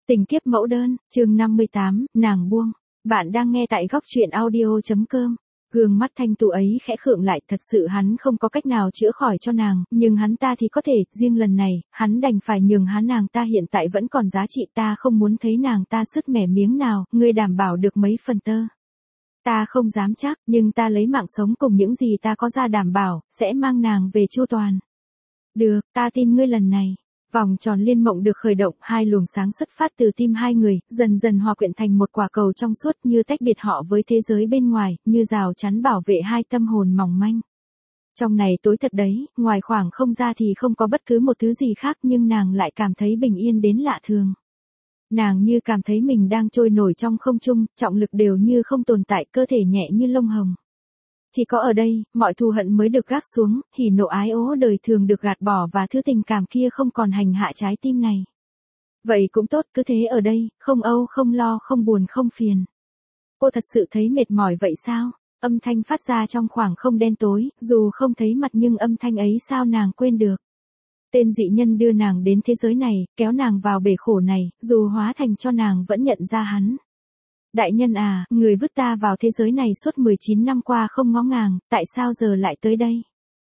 Tình kiếp mẫu đơn, chương 58, nàng buông. Bạn đang nghe tại góc truyện audio.com. Gương mắt thanh tú ấy khẽ khựng lại, thật sự hắn không có cách nào chữa khỏi cho nàng, nhưng hắn ta thì có thể, riêng lần này, hắn đành phải nhường nàng ta hiện tại vẫn còn giá trị, ta không muốn thấy nàng ta sứt mẻ miếng nào, ngươi đảm bảo được mấy phần tơ. Ta không dám chắc, nhưng ta lấy mạng sống cùng những gì ta có ra đảm bảo, sẽ mang nàng về chu toàn. Được, ta tin ngươi lần này. Vòng tròn liên mộng được khởi động, hai luồng sáng xuất phát từ tim hai người, dần dần hòa quyện thành một quả cầu trong suốt, như tách biệt họ với thế giới bên ngoài, như rào chắn bảo vệ hai tâm hồn mỏng manh. Trong này tối thật đấy, ngoài khoảng không ra thì không có bất cứ một thứ gì khác, nhưng nàng lại cảm thấy bình yên đến lạ thường. Nàng như cảm thấy mình đang trôi nổi trong không trung, trọng lực đều như không tồn tại, cơ thể nhẹ như lông hồng. Chỉ có ở đây, mọi thù hận mới được gác xuống, hỉ nộ ái ố đời thường được gạt bỏ và thứ tình cảm kia không còn hành hạ trái tim này. Vậy cũng tốt, cứ thế ở đây, không âu, không lo, không buồn, không phiền. Cô thật sự thấy mệt mỏi vậy sao? Âm thanh phát ra trong khoảng không đen tối, dù không thấy mặt nhưng âm thanh ấy sao nàng quên được. Tên dị nhân đưa nàng đến thế giới này, kéo nàng vào bể khổ này, dù hóa thành cho nàng vẫn nhận ra hắn. Đại nhân à, người vứt ta vào thế giới này suốt 19 năm qua không ngó ngàng, tại sao giờ lại tới đây?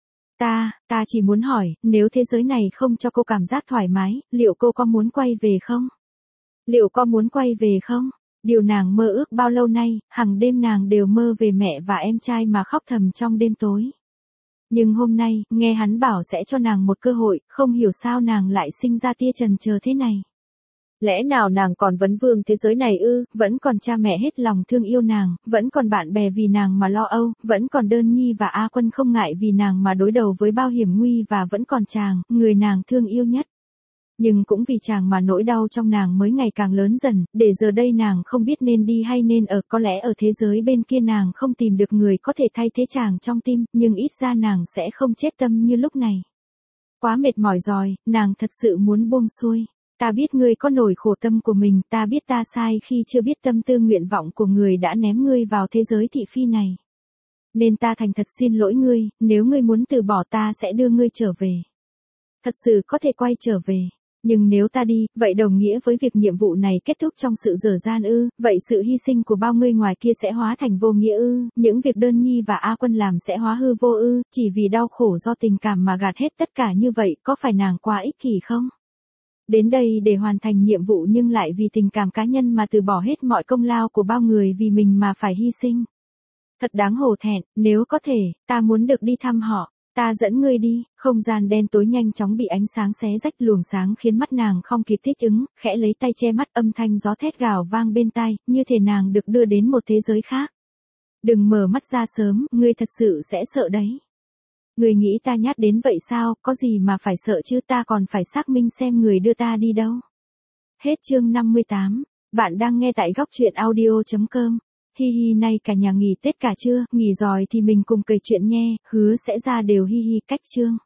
Ta chỉ muốn hỏi, nếu thế giới này không cho cô cảm giác thoải mái, liệu cô có muốn quay về không? Liệu có muốn quay về không? Điều nàng mơ ước bao lâu nay, hàng đêm nàng đều mơ về mẹ và em trai mà khóc thầm trong đêm tối. Nhưng hôm nay, nghe hắn bảo sẽ cho nàng một cơ hội, không hiểu sao nàng lại sinh ra tia chần chờ thế này. Lẽ nào nàng còn vấn vương thế giới này ư, vẫn còn cha mẹ hết lòng thương yêu nàng, vẫn còn bạn bè vì nàng mà lo âu, vẫn còn Đơn Nhi và A Quân không ngại vì nàng mà đối đầu với bao hiểm nguy và vẫn còn chàng, người nàng thương yêu nhất. Nhưng cũng vì chàng mà nỗi đau trong nàng mới ngày càng lớn dần, để giờ đây nàng không biết nên đi hay nên ở, có lẽ ở thế giới bên kia nàng không tìm được người có thể thay thế chàng trong tim, nhưng ít ra nàng sẽ không chết tâm như lúc này. Quá mệt mỏi rồi, nàng thật sự muốn buông xuôi. Ta biết ngươi có nỗi khổ tâm của mình, ta biết ta sai khi chưa biết tâm tư nguyện vọng của người đã ném ngươi vào thế giới thị phi này. Nên ta thành thật xin lỗi ngươi, nếu ngươi muốn từ bỏ ta sẽ đưa ngươi trở về. Thật sự có thể quay trở về. Nhưng nếu ta đi, vậy đồng nghĩa với việc nhiệm vụ này kết thúc trong sự dở dang ư, vậy sự hy sinh của bao người ngoài kia sẽ hóa thành vô nghĩa ư, những việc Đơn Nhi và A Quân làm sẽ hóa hư vô ư, chỉ vì đau khổ do tình cảm mà gạt hết tất cả như vậy, có phải nàng quá ích kỷ không? Đến đây để hoàn thành nhiệm vụ nhưng lại vì tình cảm cá nhân mà từ bỏ hết mọi công lao của bao người vì mình mà phải hy sinh. Thật đáng hổ thẹn, nếu có thể, ta muốn được đi thăm họ. Ta dẫn ngươi đi, không gian đen tối nhanh chóng bị ánh sáng xé rách, luồng sáng khiến mắt nàng không kịp thích ứng, khẽ lấy tay che mắt, âm thanh gió thét gào vang bên tai, như thể nàng được đưa đến một thế giới khác. Đừng mở mắt ra sớm, ngươi thật sự sẽ sợ đấy. Ngươi nghĩ ta nhát đến vậy sao, có gì mà phải sợ chứ, ta còn phải xác minh xem người đưa ta đi đâu. Hết chương 58, bạn đang nghe tại góc truyện audio.com. Hi hi, nay cả nhà nghỉ Tết cả chưa, nghỉ rồi thì mình cùng kể chuyện nhé, hứa sẽ ra đều hi hi cách chương.